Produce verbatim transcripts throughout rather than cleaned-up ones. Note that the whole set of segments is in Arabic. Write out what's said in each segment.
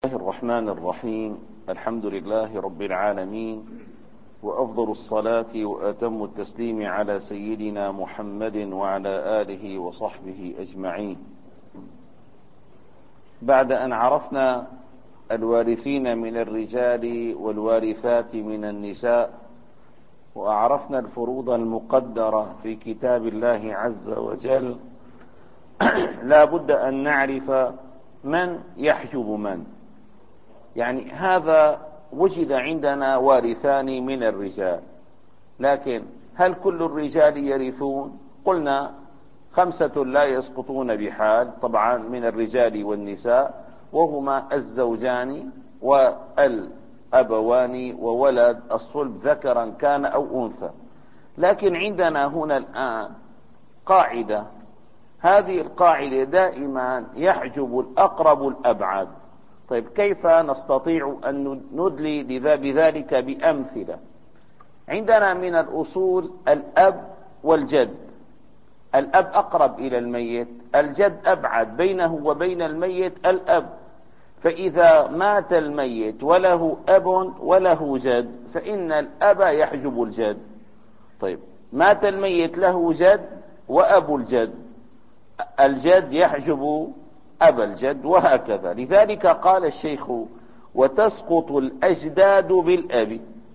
الله الرحمن الرحيم. الحمد لله رب العالمين، وأفضل الصلاة وأتم التسليم على سيدنا محمد وعلى آله وصحبه أجمعين. بعد أن عرفنا الوارثين من الرجال والوارثات من النساء، وأعرفنا الفروض المقدرة في كتاب الله عز وجل، لا بد أن نعرف من يحجب من. يعني هذا وجد عندنا وارثان من الرجال، لكن هل كل الرجال يرثون؟ قلنا خمسة لا يسقطون بحال، طبعا من الرجال والنساء، وهما الزوجان والأبوان وولد الصلب ذكرا كان أو أنثى. لكن عندنا هنا الآن قاعدة، هذه القاعدة دائما يحجب الأقرب الأبعد. طيب كيف نستطيع أن ندلي بذلك بأمثلة؟ عندنا من الأصول الأب والجد. الأب أقرب إلى الميت، الجد أبعد، بينه وبين الميت الأب. فإذا مات الميت وله أب وله جد فإن الأب يحجب الجد. طيب مات الميت له جد وأب الجد، الجد يحجب أبا الجد، وهكذا. لذلك قال الشيخ: وتسقط الأجداد بالأب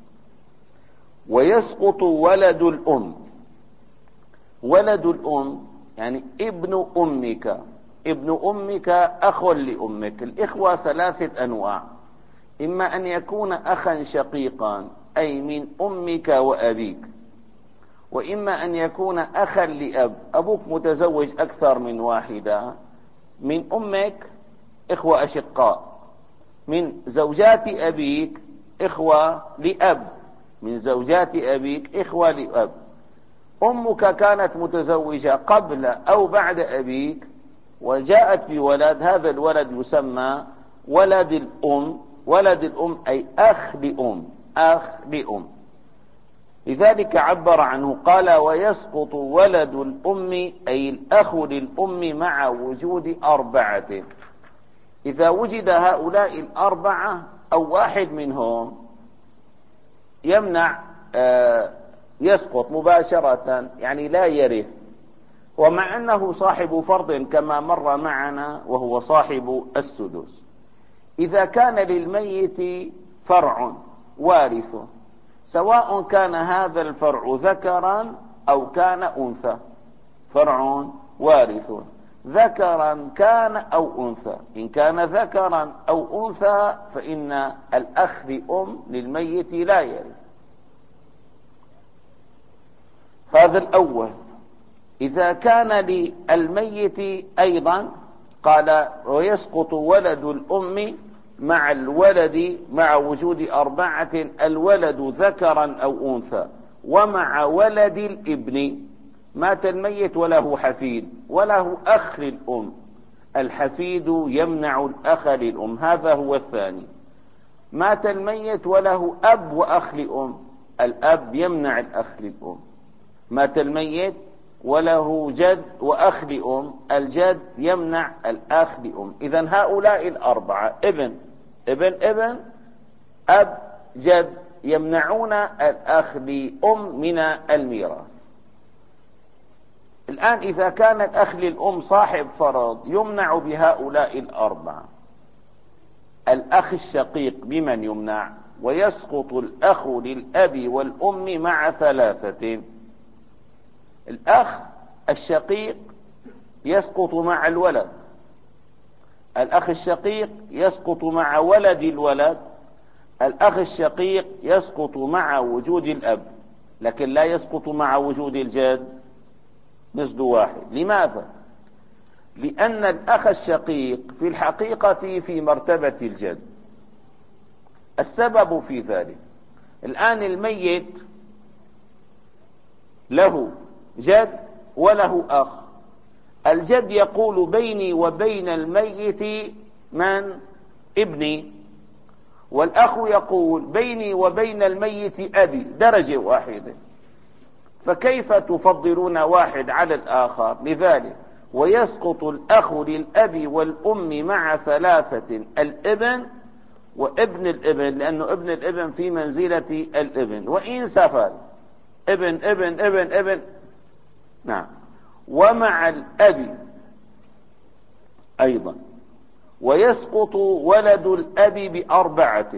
ويسقط ولد الأم. ولد الأم يعني ابن أمك. ابن أمك أخ لأمك. الإخوة ثلاثة أنواع: إما أن يكون أخا شقيقا أي من أمك وأبيك، وإما أن يكون أخا لأب، أبوك متزوج أكثر من واحدة، من أمك إخوة أشقاء، من زوجات أبيك إخوة لأب، من زوجات أبيك إخوة لأب. أمك كانت متزوجة قبل أو بعد أبيك وجاءت بولد، هذا الولد يسمى ولد الأم. ولد الأم أي أخ لأم، أخ لأم. لذلك عبر عنه قال: ويسقط ولد الأم أي الأخ للأم مع وجود أربعة. إذا وجد هؤلاء الأربعة أو واحد منهم يمنع آه يسقط مباشرة، يعني لا يرث، ومع أنه صاحب فرض كما مر معنا وهو صاحب السدس. إذا كان للميت فرع وارث، سواء كان هذا الفرع ذكرا أو كان أنثى، فرع وارث ذكرا كان أو أنثى، إن كان ذكرا أو أنثى فإن الأخ لأم للميت لا يرث. هذا الأول. إذا كان للميت أيضا قال: ويسقط ولد الأم مع الولد مع وجود أربعة: الولد ذكرا أو أنثى، ومع ولد الابن. مات الميت وله حفيد وله أخ للأم، الحفيد يمنع الأخ للأم، هذا هو الثاني. مات الميت وله أب وأخ لأم، الأب يمنع الأخ للأم. مات الميت وله جد وأخ لأم، الجد يمنع الأخ لأم. إذن هؤلاء الأربعة ابن ابن ابن أب جد يمنعون الأخ لأم من الميراث. الآن إذا كان الأخ للأم صاحب فرض يمنع بهؤلاء الأربعة. الأخ الشقيق بمن يمنع؟ ويسقط الأخ للأب والأم مع ثلاثة. الأخ الشقيق يسقط مع الولد، الأخ الشقيق يسقط مع ولد الولد، الأخ الشقيق يسقط مع وجود الأب، لكن لا يسقط مع وجود الجد، نسد واحد. لماذا؟ لأن الأخ الشقيق في الحقيقة في مرتبة الجد. السبب في ذلك: الآن الميت له جد وله أخ، الجد يقول: بيني وبين الميت من؟ ابني. والأخ يقول: بيني وبين الميت أبي، درجة واحدة، فكيف تفضلون واحد على الآخر؟ لذلك ويسقط الأخ للأب والأم مع ثلاثة: الابن وابن الابن، لأنه ابن الابن في منزلة الابن، وإن سفل ابن ابن ابن ابن. نعم. ومع الأب أيضا. ويسقط ولد الأب بأربعة.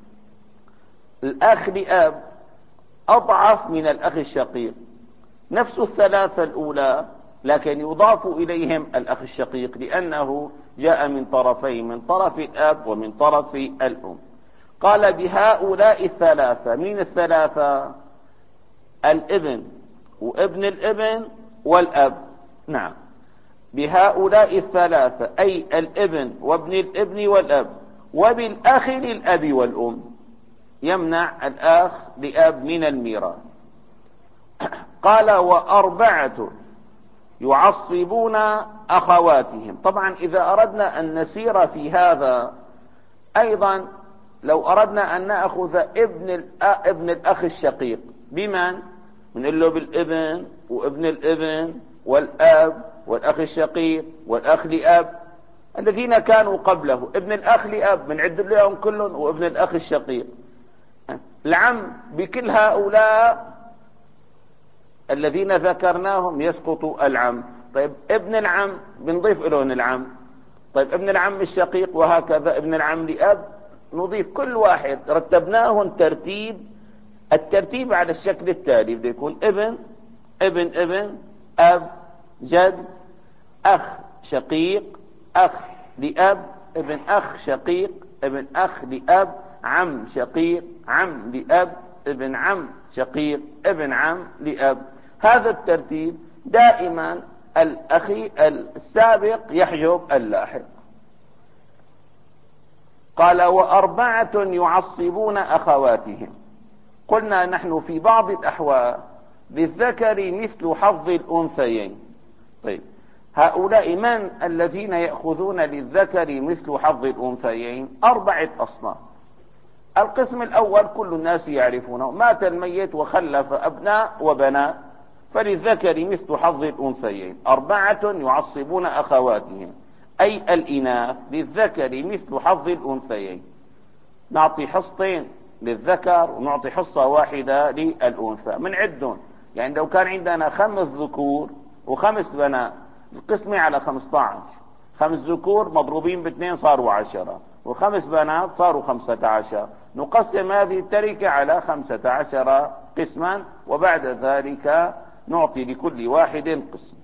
الأخ لأب أضعف من الأخ الشقيق، نفس الثلاثة الأولى، لكن يضاف إليهم الأخ الشقيق لأنه جاء من طرفين، من طرف الأب ومن طرف الأم. قال بهؤلاء الثلاثة. من الثلاثة؟ الابن وابن الابن والأب. نعم. بهؤلاء الثلاثة أي الابن وابن الابن والأب، وبالأخ للأب والأم، يمنع الأخ لأب من الميراث. قال وأربعة يعصبون أخواتهم. طبعا إذا أردنا أن نسير في هذا أيضا، لو أردنا أن نأخذ ابن ابن الأخ الشقيق بمن؟ بنقول له بالابن وابن الابن والأب والأخ الشقيق والأخ لأب الذين كانوا قبله. ابن الأخ لأب بنعد لهم كلهم، وابن الأخ الشقيق. العم بكل هؤلاء الذين ذكرناهم يسقط العم. طيب ابن العم بنضيف لهم العم. طيب ابن العم الشقيق، وهكذا ابن العم لأب، نضيف كل واحد رتبناهم ترتيب. الترتيب على الشكل التالي: بده يكون ابن ابن ابن أب جد أخ شقيق أخ لأب ابن أخ شقيق ابن أخ لأب عم شقيق عم لأب ابن عم شقيق ابن عم لأب. هذا الترتيب دائما الأخي السابق يحجب اللاحق. قال وأربعة يعصبون أخواتهم. قلنا نحن في بعض الأحوال للذكر مثل حظ الأنثيين. طيب هؤلاء من الذين يأخذون للذكر مثل حظ الأنثيين؟ أربعة أصناف. القسم الأول كل الناس يعرفونه: مات الميت وخلف أبناء وبنات، فللذكر مثل حظ الأنثيين. أربعة يعصبون أخواتهم أي الإناث، للذكر مثل حظ الأنثيين. نعطي حصتين للذكر ونعطي حصة واحدة للأنثى من عدهم. يعني لو كان عندنا خمس ذكور وخمس بنات، القسمة على خمسة عشر. خمس ذكور مضروبين باثنين صاروا عشرة، وخمس بنات صاروا خمسة عشر. نقسم هذه التركة على خمسة عشر قسما، وبعد ذلك نعطي لكل واحد قسم.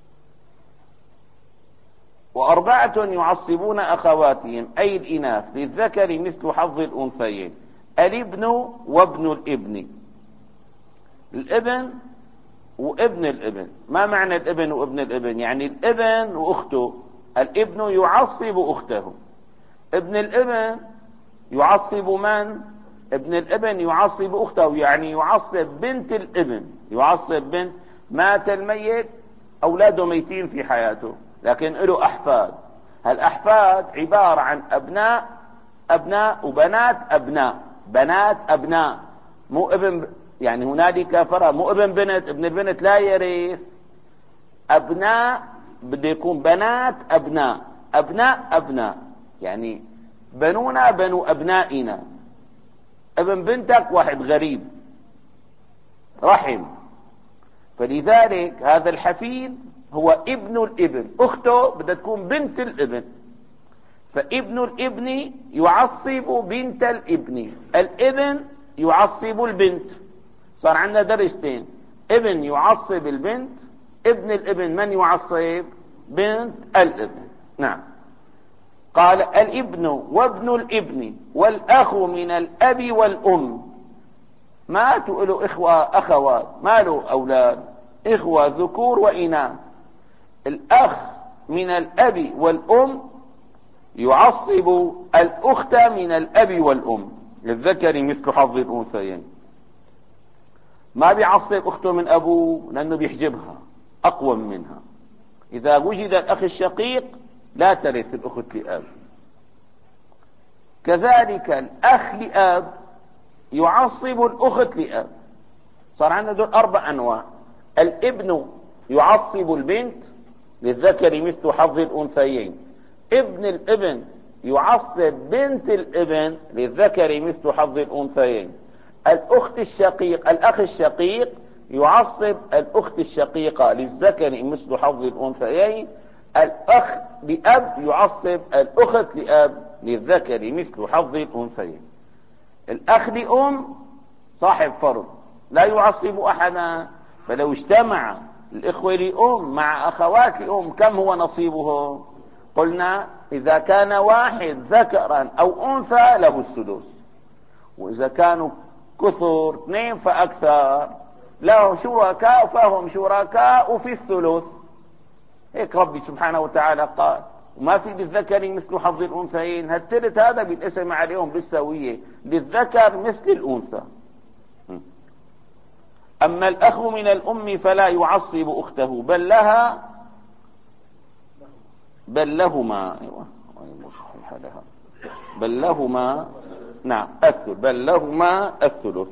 وأربعة يعصبون أخواتهم أي الإناث، للذكر مثل حظ الأنثيين: الابن وابن الابن. الابن وابن الابن. ما معنى الابن وابن الابن؟ يعني الابن واخته. الابن يعصب اخته. ابن الابن يعصب من؟ ابن الابن يعصب اخته، يعني يعصب بنت الابن. يعصب بنت. مات الميت، اولاده ميتين في حياته لكن له احفاد. هالاحفاد عبارة عن ابناء ابناء وبنات ابناء بنات ابناء، مو ابن. يعني هنالك فرق، مو ابن بنت. ابن البنت لا يرث. ابناء بده يكون بنات ابناء ابناء ابناء، يعني بنونا بنو ابنائنا. ابن بنتك واحد غريب رحم، فلذلك هذا الحفيد هو ابن الابن. اخته بدها تكون بنت الابن، فابن الابن يعصب بنت الابن. الابن يعصب البنت. صار عندنا درجتين: ابن يعصب البنت، ابن الابن من يعصب؟ بنت الابن. نعم. قال الابن وابن الابن والأخ من الأب والأم. ماتوا له إخوة أخوات، ما له أولاد، إخوة ذكور وإناث. الأخ من الأب والأم يعصب الأخت من الأب والأم، للذكر مثل حظ الأنثيين. ما بيعصب أخته من أبوه لأنه بيحجبها أقوى منها. إذا وجد الأخ الشقيق لا ترث الأخت لأب. كذلك الأخ لأب يعصب الأخت لأب. صار عندنا دول أربع أنواع: الابن يعصب البنت، للذكر مثل حظ الأنثيين. ابن الابن يعصب بنت الابن للذكر مثل حظ الأنثيين. الأخت الشقيق الأخ الشقيق يعصب الأخت الشقيقة للذكر مثل حظ الأنثيين. الأخ لأب يعصب الأخت لأب للذكر مثل حظ الأنثيين. الأخ لأم صاحب فرض لا يعصب أحدا، فلو اجتمع الإخوة لأم مع أخوات لأم كم هو نصيبهم؟ قلنا إذا كان واحد ذكرا أو أنثى له السدس، وإذا كانوا كثر اثنين فأكثر لهم شركاء فهم شركاء في الثلث. هيك ربي سبحانه وتعالى قال، وما في للذكر مثل حظ الأنثيين. هالثلث هذا بينقسم عليهم بالسوية، للذكر مثل الأنثى. أما الأخ من الأم فلا يعصب أخته بل لها بل لهما أيوة بل لهما نعم الثلث بل لهما الثلث.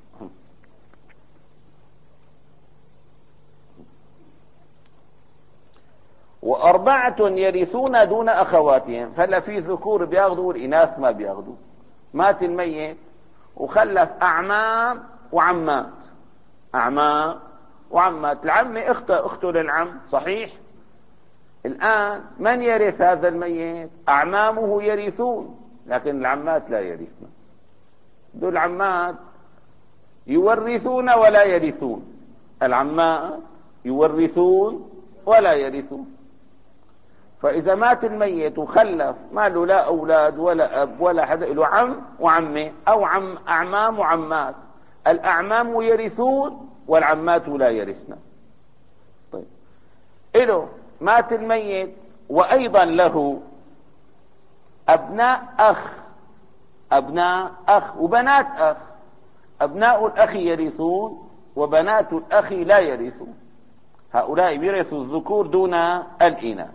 وأربعة يرثون دون أخواتهم، فلا في ذكور بياخذوا والإناث ما بياخذوا. مات الميت وخلف أعمام وعمات. أعمام وعمات، العمة أخته أخته للعم صحيح. الآن من يرث هذا الميت؟ أعمامه يرثون لكن العمات لا يرثن. دول العمات يورثون ولا يرثون، العمات يورثون ولا يرثون. فإذا مات الميت وخلف ما له لا أولاد ولا أب ولا حدا، له عم وعمة أو عم أعمام وعمات، الأعمام يرثون والعمات لا يرثن. طيب إله مات الميت وأيضا له أبناء أخ أبناء أخ وبنات أخ. أبناء الأخ يرثون وبنات الأخ لا يرثون، هؤلاء يرثوا الذكور دون الإناث.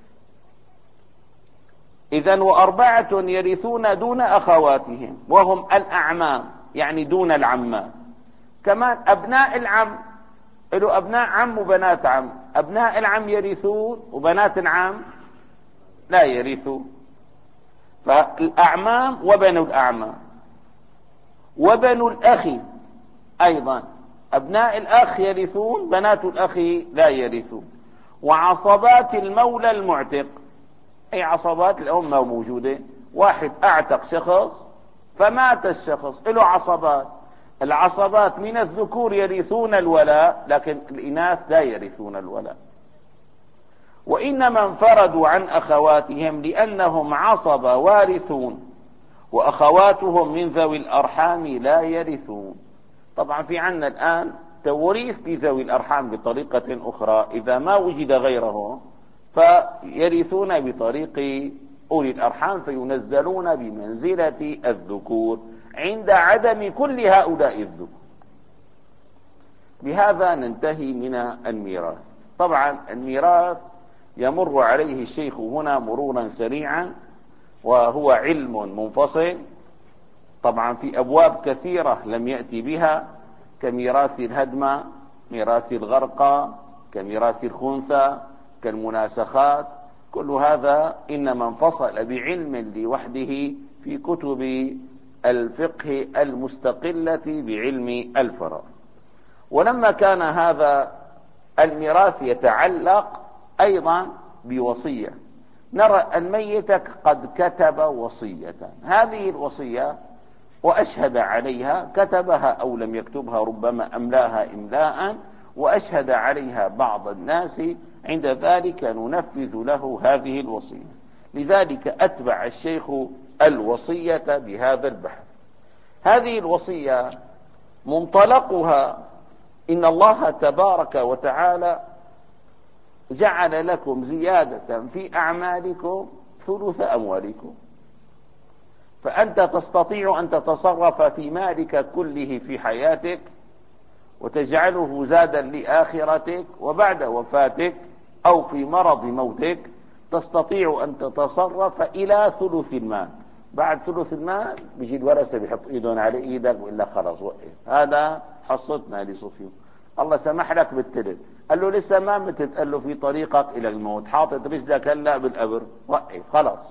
إذن وأربعة يرثون دون أخواتهم وهم الأعمام يعني دون العمات. كمان أبناء العم له أبناء عم وبنات عم، أبناء العم يرثون وبنات العم لا يرثون. فالأعمام وبنو الأعمام وبنو الأخ أيضا، أبناء الأخ يرثون بنات الأخ لا يرثون. وعصبات المولى المعتق، أي عصبات الأمة موجودة، واحد أعتق شخص فمات الشخص له عصبات. العصبات من الذكور يرثون الولاء لكن الإناث لا يرثون الولاء. وإنما انفردوا عن أخواتهم لأنهم عصبة وارثون، وأخواتهم من ذوي الأرحام لا يرثون. طبعا في عنا الآن توريث في ذوي الأرحام بطريقة أخرى، إذا ما وجد غيرهم فيرثون بطريق أولي الأرحام فينزلون بمنزلة الذكور عند عدم كل هؤلاء الذكور. بهذا ننتهي من الميراث. طبعا الميراث يمر عليه الشيخ هنا مرورا سريعا، وهو علم منفصل طبعا في أبواب كثيرة لم يأتي بها، كميراث الهدم، ميراث الغرقى، كميراث الخنثى، كالمناسخات. كل هذا إنما انفصل بعلم لوحده في كتب الفقه المستقلة بعلم الفرائض. ولما كان هذا الميراث يتعلق أيضا بوصية، نرى الميت قد كتب وصية، هذه الوصية وأشهد عليها، كتبها أو لم يكتبها ربما أملاها إملاء وأشهد عليها بعض الناس، عند ذلك ننفذ له هذه الوصية. لذلك أتبع الشيخ الوصية بهذا البحث. هذه الوصية منطلقها إن الله تبارك وتعالى جعل لكم زيادة في أعمالكم ثلث أموالكم، فأنت تستطيع أن تتصرف في مالك كله في حياتك وتجعله زادا لآخرتك، وبعد وفاتك أو في مرض موتك تستطيع أن تتصرف إلى ثلث المال. بعد ثلث المال بيجي الورثة بيحط ايدهم على ايدك وإلا خلاص وقف، هذا حصتنا لصفيون، الله سمح لك بالثلث. قال له لسه ما متت، قال له في طريقك إلى الموت، حاطط رجلك هلا بالقبر، وقف خلاص.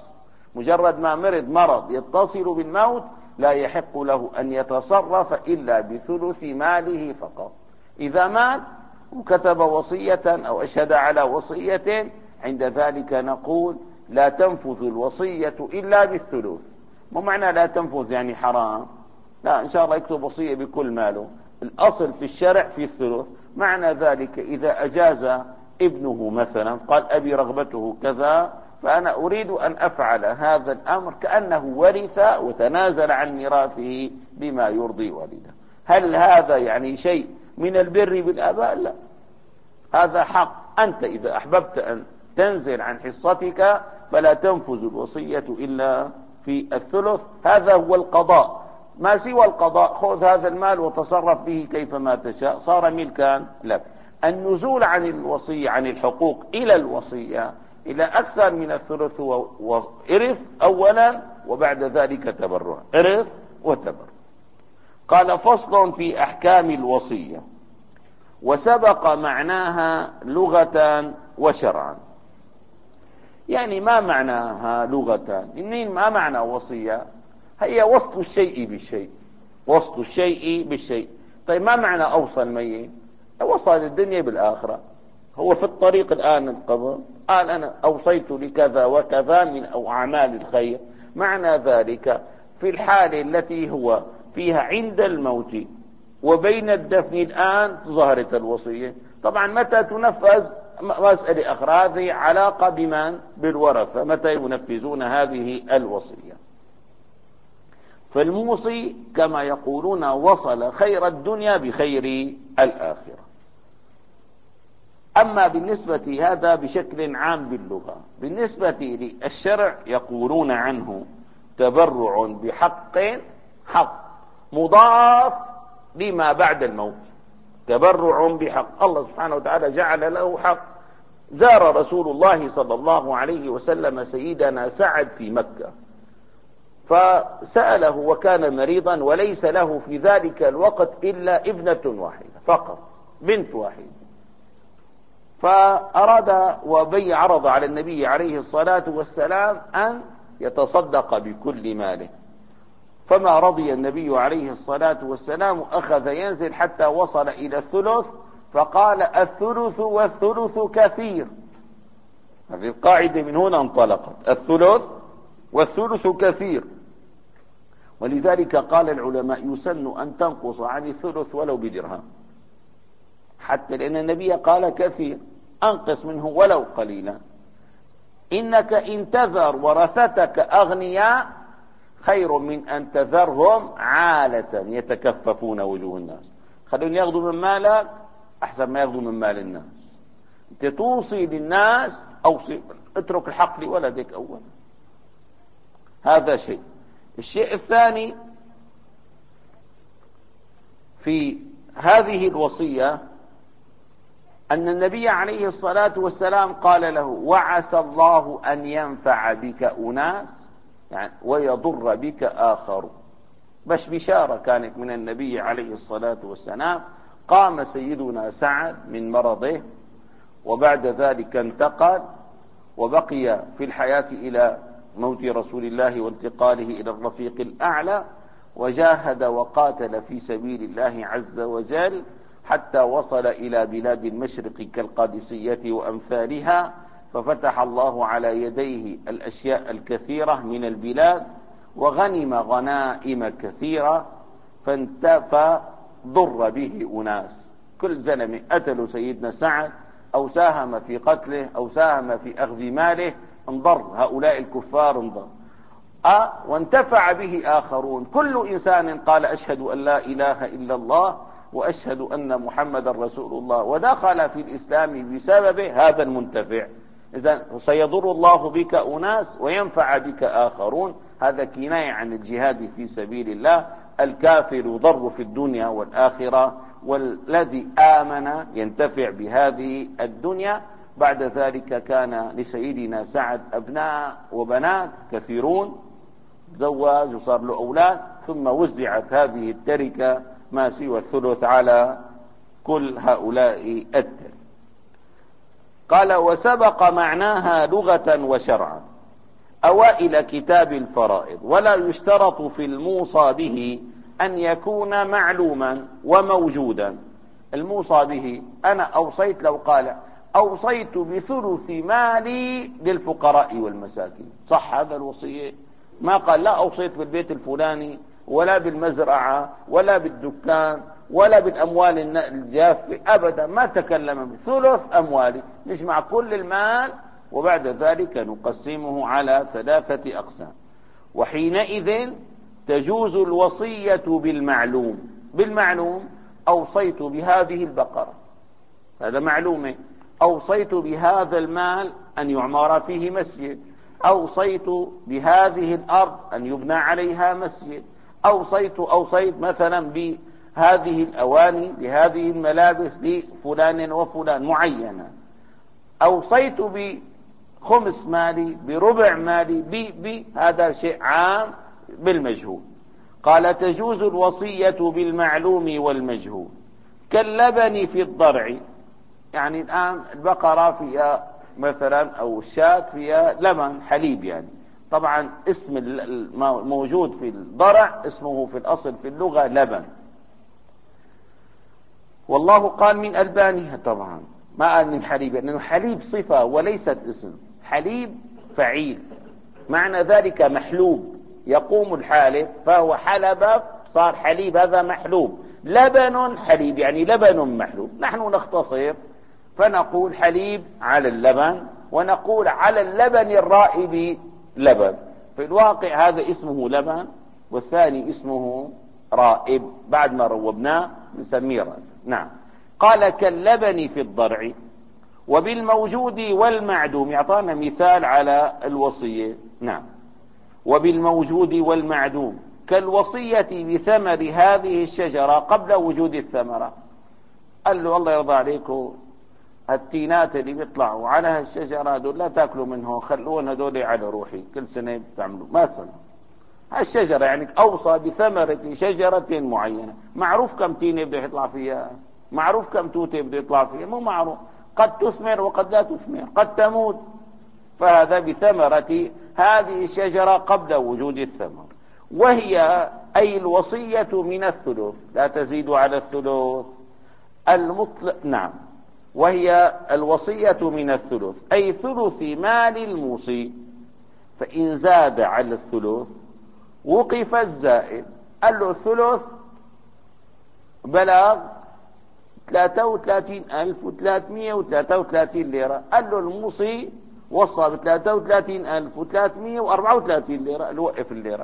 مجرد ما مرض مرض يتصل بالموت لا يحق له أن يتصرف إلا بثلث ماله فقط. إذا مات وكتب وصية أو أشهد على وصية، عند ذلك نقول لا تنفذ الوصية إلا بالثلث. مو معنى لا تنفذ يعني حرام، لا، إن شاء الله يكتب وصية بكل ماله، الأصل في الشرع في الثلث. معنى ذلك إذا أجاز ابنه مثلا قال أبي رغبته كذا، فأنا أريد أن أفعل هذا الأمر كأنه ورث وتنازل عن ميراثه بما يرضي والده. هل هذا يعني شيء من البر بالآباء؟ لا، هذا حق. أنت إذا أحببت أن تنزل عن حصتك فلا تنفذ الوصية إلا في الثلث. هذا هو القضاء. ما سوى القضاء خذ هذا المال وتصرف به كيفما تشاء، صار ملكا لك. النزول عن الوصية، عن الحقوق إلى الوصية إلى أكثر من الثلث هو إرث أولا، وبعد ذلك تبرع، إرث وتبرع. قال فصل في أحكام الوصية، وسبق معناها لغة وشرعا. يعني ما معناها لغة؟ ما معنى وصية؟ هي وصل الشيء بالشيء، وصل الشيء بالشيء. طيب ما معنى أوصى الميت؟ وصل الدنيا بالآخرة، هو في الطريق الآن القبر، قال أنا أوصيت لكذا وكذا من أو أعمال الخير. معنى ذلك في الحالة التي هو فيها عند الموت وبين الدفن الآن ظهرت الوصية. طبعا متى تنفذ مسألة أخرى، هذه علاقة بمن؟ بالورثة، متى ينفذون هذه الوصية. فالموصي كما يقولون وصل خير الدنيا بخير الآخرة. أما بالنسبة هذا بشكل عام باللغة، بالنسبة للشرع يقولون عنه تبرع بحق، حق مضاف لما بعد الموت. تبرع بحق، الله سبحانه وتعالى جعل له حق. زار رسول الله صلى الله عليه وسلم سيدنا سعد في مكة، فسأله وكان مريضا وليس له في ذلك الوقت إلا ابنة واحدة فقط، بنت واحدة. فأراد وبي عرض على النبي عليه الصلاة والسلام أن يتصدق بكل ماله، فما رضي النبي عليه الصلاة والسلام، أخذ ينزل حتى وصل إلى الثلث، فقال الثلث والثلث كثير. هذه القاعدة من هنا انطلقت، الثلث والثلث كثير. ولذلك قال العلماء يسن أن تنقص عن الثلث ولو بدرهم، حتى لأن النبي قال كثير، أنقص منه ولو قليلا. إنك إن تذر ورثتك أغنياء خير من أن تذرهم عالة يتكففون وجوه الناس. خلون ياخذوا من مالك أحسن ما ياخذوا من مال الناس. أنت توصي للناس، أوصي، اترك الحق لولدك أولا. هذا شيء. الشيء الثاني في هذه الوصية أن النبي عليه الصلاة والسلام قال له وعسى الله أن ينفع بك أناس يعني ويضر بك آخر. بش بشارة كانت من النبي عليه الصلاة والسلام. قام سيدنا سعد من مرضه، وبعد ذلك انتقل وبقي في الحياة إلى موت رسول الله وانتقاله إلى الرفيق الأعلى، وجاهد وقاتل في سبيل الله عز وجل حتى وصل إلى بلاد المشرق كالقادسية وأمثالها، ففتح الله على يديه الأشياء الكثيرة من البلاد، وغنم غنائم كثيرة، فضر به أناس. كل زلمة قتلوا سيدنا سعد أو ساهم في قتله أو ساهم في أخذ ماله انضر، هؤلاء الكفار انضر. أه وانتفع به آخرون. كل إنسان قال أشهد أن لا إله إلا الله وأشهد أن محمد رسول الله ودخل في الإسلام بسببه، هذا المنتفع. إذن سيضر الله بك أناس وينفع بك آخرون. هذا كناية عن الجهاد في سبيل الله. الكافر يضر في الدنيا والآخرة، والذي آمن ينتفع بهذه الدنيا. بعد ذلك كان لسيدنا سعد أبناء وبنات كثيرون، زواج وصار له أولاد، ثم وزعت هذه التركة ما سوى الثلث على كل هؤلاء التركة. قال وسبق معناها لغة وشرعا. أوائل كتاب الفرائض، ولا يشترط في الموصى به أن يكون معلوما وموجودا. الموصى به أنا أوصيت، لو قال أوصيت بثلث مالي للفقراء والمساكين، صح هذا الوصية؟ ما قال لا أوصيت بالبيت الفلاني ولا بالمزرعة ولا بالدكان ولا بالأموال الجافة، أبدا ما تكلم بثلث أموالي، نجمع كل المال وبعد ذلك نقسمه على ثلاثة أقسام. وحينئذ تجوز الوصية بالمعلوم. بالمعلوم أوصيت بهذه البقرة، هذا معلومة. أوصيت بهذا المال أن يعمر فيه مسجد، أوصيت بهذه الأرض أن يبنى عليها مسجد، أوصيت أوصيت مثلا بهذه الأواني بهذه الملابس لفلان وفلان معينة، أوصيت بخمس مالي بربع مالي بهذا شيء عام بالمجهول. قال تجوز الوصية بالمعلوم والمجهول كاللبن في الضرع. يعني الآن البقرة فيها مثلا أو الشاة فيها لبن حليب، يعني طبعا اسم الموجود في الضرع اسمه في الأصل في اللغة لبن، والله قال من ألبانها، طبعا ما قال من حليب، لأنه حليب صفة وليست اسم. حليب فعيل، معنى ذلك محلوب، يقوم الحالب فهو حلب صار حليب، هذا محلوب. لبن حليب يعني لبن محلوب. نحن نختصر فنقول حليب على اللبن، ونقول على اللبن الرائب لبن. في الواقع هذا اسمه لبن والثاني اسمه رائب، بعد ما روبناه نسميه رائب. نعم. قال كاللبن في الضرع. وبالموجود والمعدوم، يعطانا مثال على الوصية. نعم. وبالموجود والمعدوم كالوصية بثمر هذه الشجرة قبل وجود الثمرة. قال له الله يرضى عليكم، التينات اللي بيطلعوا على هالشجرة دول لا تاكلوا منهم، خلوهم هدول على روحي، كل سنة بتعملوا مثلا هالشجرة. يعني أوصى بثمرة شجرة معينة، معروف كم تينة بده يطلع فيها، معروف كم توتة بده يطلع فيها، مو معروف، قد تثمر وقد لا تثمر، قد تموت. فهذا بثمرة هذه الشجرة قبل وجود الثمر. وهي أي الوصية من الثلث، لا تزيد على الثلث المطلق. نعم. وهي الوصية من الثلث أي ثلث مال الموصي، فإن زاد على الثلث وقف الزائد. قال له الثلث بلغ ثلاثة وثلاثين ألف وثلاثمائة وثلاثة وثلاثين ليرة، قال له الموصي وصى ب ثلاثة وثلاثين ألف وثلاثمائة وأربعة وثلاثين ليرة، اللي وقف الليرة.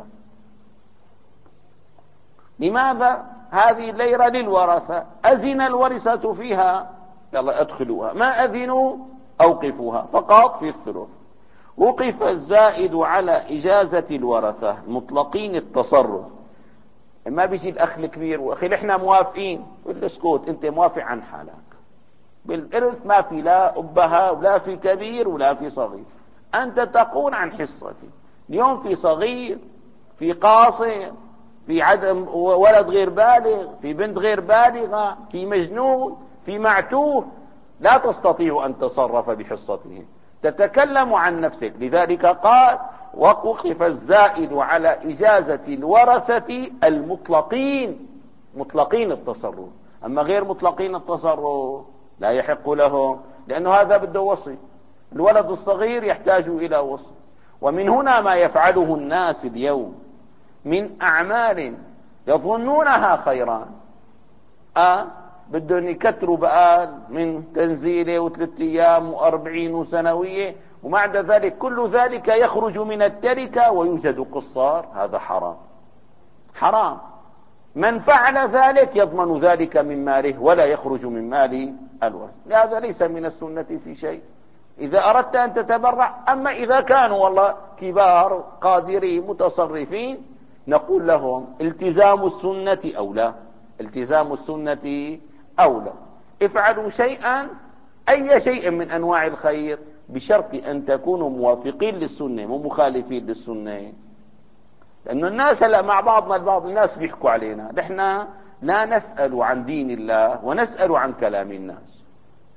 لماذا؟ هذه الليرة للورثة، أذن الورثة فيها يلا ادخلوها، ما أذنوا أوقفوها، فقط في الثلث. وقف الزائد على إجازة الورثة المطلقين التصرف. ما بيجي الأخ الكبير وأخي احنا موافقين، قل اسكت أنت موافق عن حالك. بالإرث ما في لا أبها ولا في كبير ولا في صغير، أنت تقول عن حصتي. اليوم في صغير، في قاصر، في عدم ولد غير بالغ، في بنت غير بالغة، في مجنون، في معتوه، لا تستطيع أن تصرف بحصته، تتكلم عن نفسك. لذلك قال وقف الزائد على إجازة الورثة المطلقين، مطلقين التصرف. أما غير مطلقين التصرف لا يحق لهم، لأنه هذا بده وصي. الولد الصغير يحتاج إلى وصي. ومن هنا ما يفعله الناس اليوم من أعمال يظنونها خيرا، أه بدهم يكتروا بقى من تنزيله وثلاث أيام وأربعين وسنوية، ومع ذلك كل ذلك يخرج من التركة ويوجد قصار. هذا حرام، حرام. من فعل ذلك يضمن ذلك من ماله ولا يخرج من مال الورث. هذا ليس من السنة في شيء إذا أردت أن تتبرع. أما إذا كانوا والله كبار قادرين متصرفين نقول لهم التزام السنة أولى، التزام السنة أولى. افعلوا شيئا، أي شيء من أنواع الخير، بشرط أن تكونوا موافقين للسنة مو مخالفين للسنة. لأن الناس هلا مع بعضنا البعض الناس بيحكوا علينا، نحن لا نسأل عن دين الله ونسأل عن كلام الناس.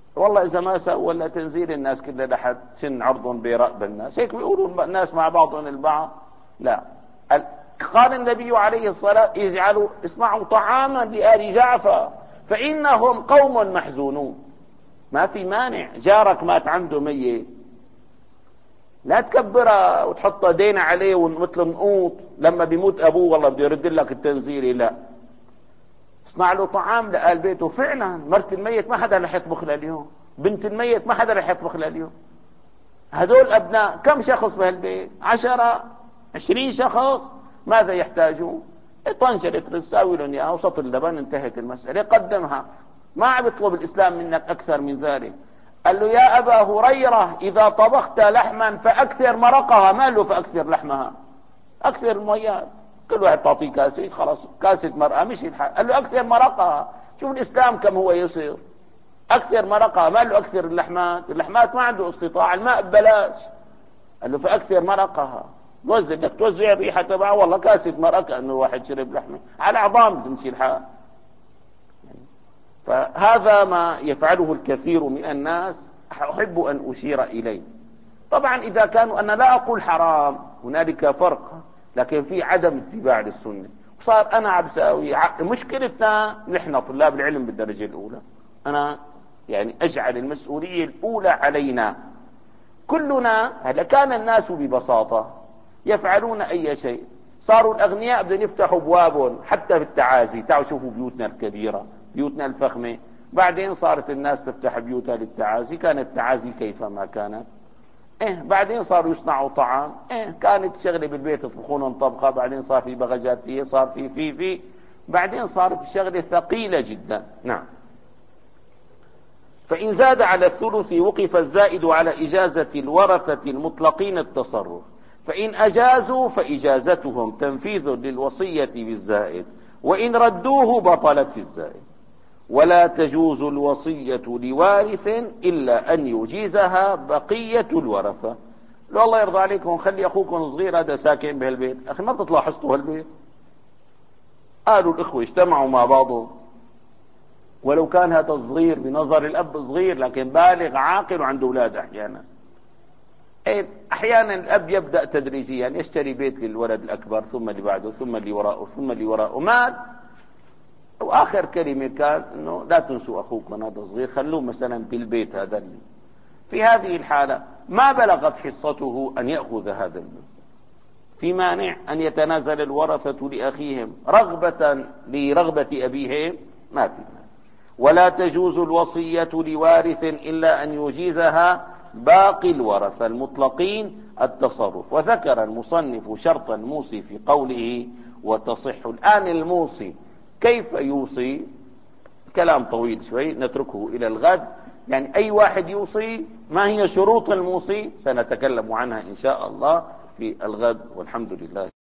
والله إذا ما سووا ولا تنزيل الناس كلها لحد شن عرضهم برأب الناس، هيك بيقولوا الناس مع بعضهم البعض. لا، قال النبي عليه الصلاة يجعلوا اصنعوا طعاما لآل جعفر فإنهم قوم محزونون. ما في مانع، جارك مات عنده ميت لا تكبرها وتحطها دين عليه ومثل نقوط لما بيموت ابوه والله بده يرد لك التنزيلي. لا، اصنع له طعام لآل بيته. فعلا مرت الميت ما حدا رح يطبخ لها اليوم، بنت الميت ما حدا رح يطبخ لها اليوم. هدول ابناء كم شخص بهالبيت؟ عشرة عشرين شخص، ماذا يحتاجون؟ طنجرة رز ساوي لهم اياها وسط اللبن، انتهت المسألة، قدمها. ما عم يطلب الاسلام منك اكثر من ذلك. قال له يا ابا هريرة اذا طبخت لحما فاكثر مرقها. ما له فاكثر لحمها، اكثر المياه. كل واحد تعطيه كاسة، خلاص كاسة مرقة مش الحال. قال له اكثر مرقها. شوف الاسلام كم هو يصير. اكثر مرقها، ما له اكثر اللحمات. اللحمات ما عنده استطاعة، الماء ببلاش. قال له فاكثر مرقها. وزع بدك توزع الريحة تبعه، والله كاسة مرقة كأنه واحد شرب لحمة على عظام تمشي الحال. فهذا ما يفعله الكثير من الناس، أحب أن أشير إليه. طبعا إذا كانوا، أنا لا أقول حرام، هنالك فرق، لكن في عدم اتباع للسنة. وصار أنا عم بساوي مشكلتنا نحن طلاب العلم بالدرجة الأولى، أنا يعني أجعل المسؤولية الأولى علينا كلنا. هلا كان الناس ببساطة يفعلون أي شيء، صاروا الأغنياء بدهم يفتحوا أبوابهم حتى بالتعازي. تعالوا شوفوا بيوتنا الكبيرة، بيوتنا الفخمة. بعدين صارت الناس تفتح بيوتها للتعازي، كانت التعازي كيفما كانت. إيه بعدين صاروا يصنعوا طعام، إيه كانت شغلة بالبيت يطبخون طبخة، بعدين صار في بغجاتية، صار في في في بعدين صارت الشغلة ثقيلة جدا. نعم. فإن زاد على الثلث وقف الزائد على إجازة الورثة المطلقين التصرف، فإن أجازوا فإجازتهم تنفيذ للوصية بالزائد، وإن ردوه بطلت في الزائد. ولا تجوز الوصية لوارث إلا أن يجيزها بقية الورثة. لو الله يرضى عليكم خلي أخوكم صغير هذا ساكن بهالبيت، أخي ما بتطلع حصته هالبيت. قالوا الإخوة اجتمعوا مع بعضهم، ولو كان هذا الصغير بنظر الأب صغير لكن بالغ عاقل وعنده أولاد. أحيانا أحيانا الأب يبدأ تدريجيا يشتري بيت للولد الأكبر، ثم اللي بعده، ثم اللي وراءه، ثم اللي وراءه. مات وآخر كلمة كان إنه لا تنسوا أخوكم هذا صغير، خلوه مثلا بالبيت هذا اللي. في هذه الحالة ما بلغت حصته أن يأخذ هذا البيت، في مانع أن يتنازل الورثة لأخيهم رغبة لرغبة أبيهم؟ ما في مانع. ولا تجوز الوصية لوارث إلا أن يجيزها باقي الورثة المطلقين التصرف. وذكر المصنف شرط الموصي في قوله وتصح. الآن الموصي كيف يوصي؟ كلام طويل شوي نتركه إلى الغد. يعني أي واحد يوصي، ما هي شروط الموصي؟ سنتكلم عنها إن شاء الله في الغد، والحمد لله.